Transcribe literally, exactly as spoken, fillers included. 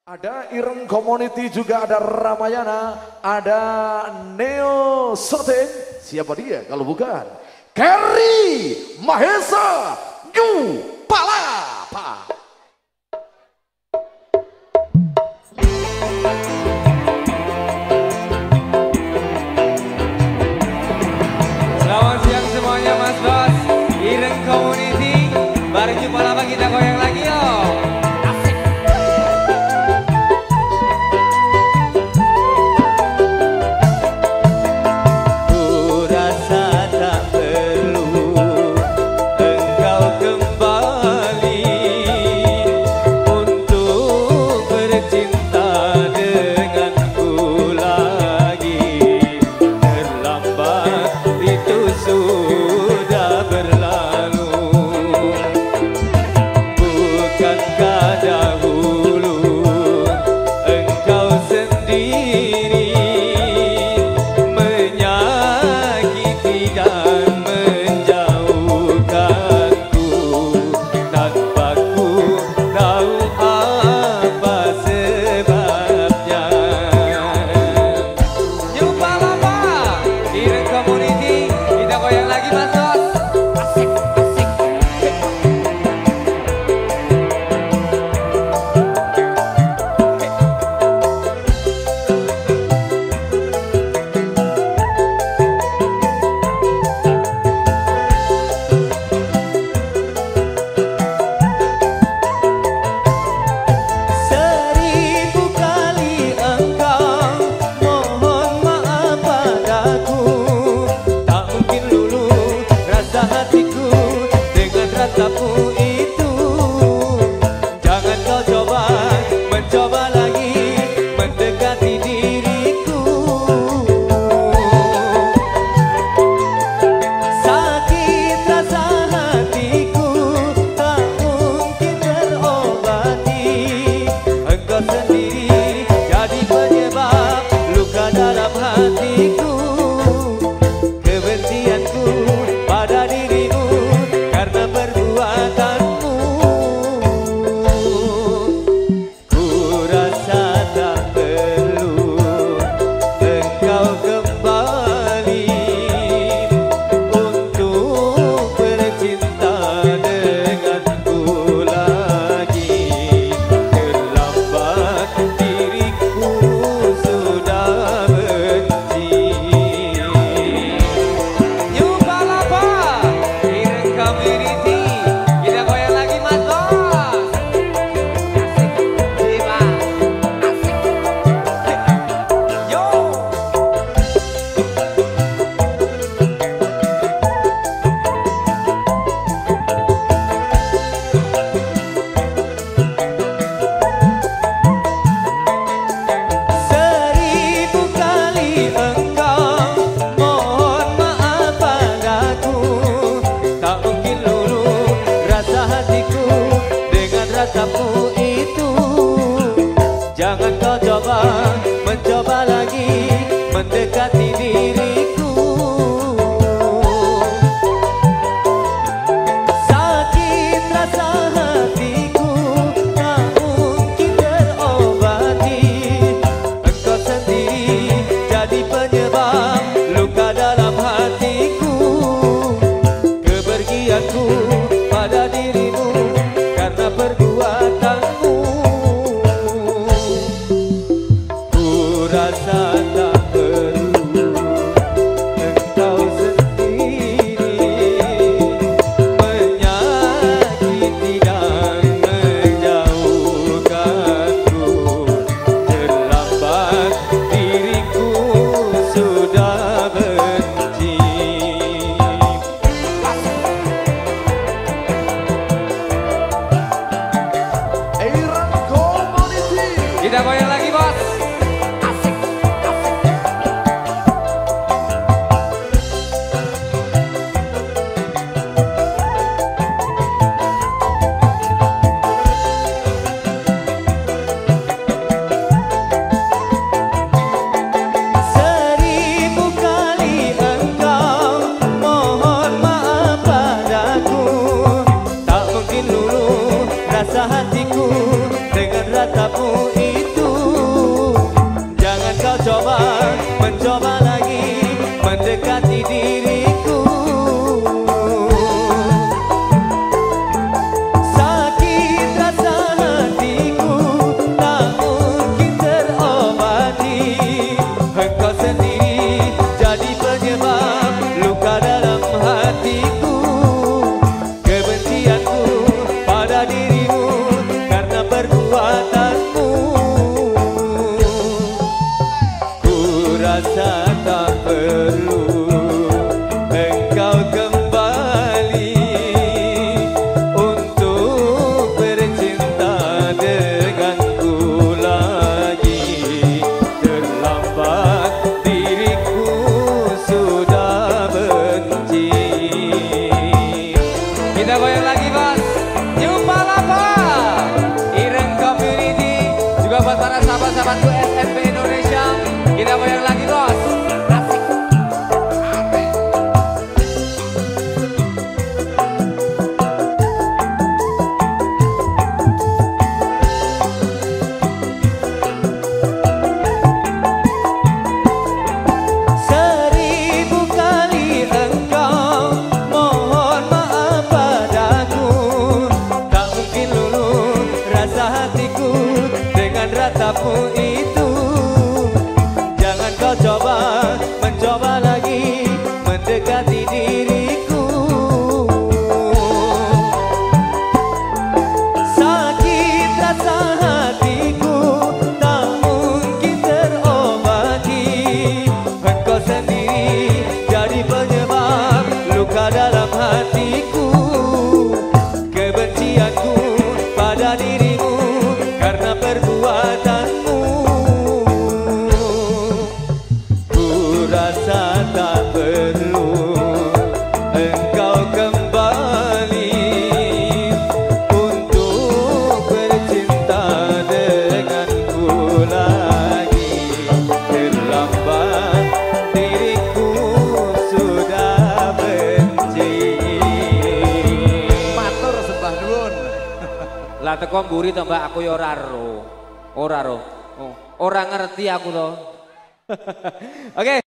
Ada Ireng Community, juga ada Ramayana, ada Neo Soten. Siapa dia kalau bukan Kerry Mahesa Yu Palapa. Selamat siang semuanya Mas Bos, Ireng Community. Bareng Yu Palapa kita goyang lagi yo. Ratamu itu jangan kau coba mencoba lagi mendekati diriku. Sakit rasa hatiku tak mungkin terobati. Engkau sendiri jadi penyebab luka dalam hatiku. Kebencianku pada dirimu karena perbuatanmu. Ku rasa tak perlu engkau kembali untuk bercinta denganku lagi. Terlambat diriku sudah benci. Yu Palapa, Ireng Community, kita goyang lagi Mas Bos. Asik, jiwa, asik. Yo. Seribu kali engkau mohon maaf padaku. Tak mungkin luluh rasa hatiku dengan ratamu itu. Jangan kau coba mencoba lagi mendekati diriku. Sakit rasa hatiku tak mungkin terobati. Engkau sendiri jadi penyebab luka dalam hatiku. Kepergianku pada dirimu karena perbuatanmu. Ku rasa tak perlu engkau sendiri menyakiti dan menjauhkanku. Terlambat diriku sudah benci. Ireng Community. Kita goyang lagi Bos. Asik, asik. Seribu kali engkau mohon maaf padaku. Tak mungkin luluh rasa hatiku dengan ratamu itu. buat para sahabat-sahabatku S M P Indonesia. Kita goyang lagi bos. Ratamu itu, jangan kau coba mencoba lagi mendekati diriku. Sakit rasa hatiku tak mungkin terobati. Engkau sendiri jadi penyebab luka dalam hatiku. Kebencianku pada dirimu karena perbuatanmu. Ku rasa tak perlu engkau kembali untuk bercinta denganku lagi. Terlambat diriku sudah benci. Matur sembah nuwun. Lah teko mburi to Mbak, aku ya ora ro. Ora ro. Oh, ora ngerti aku to. Oke.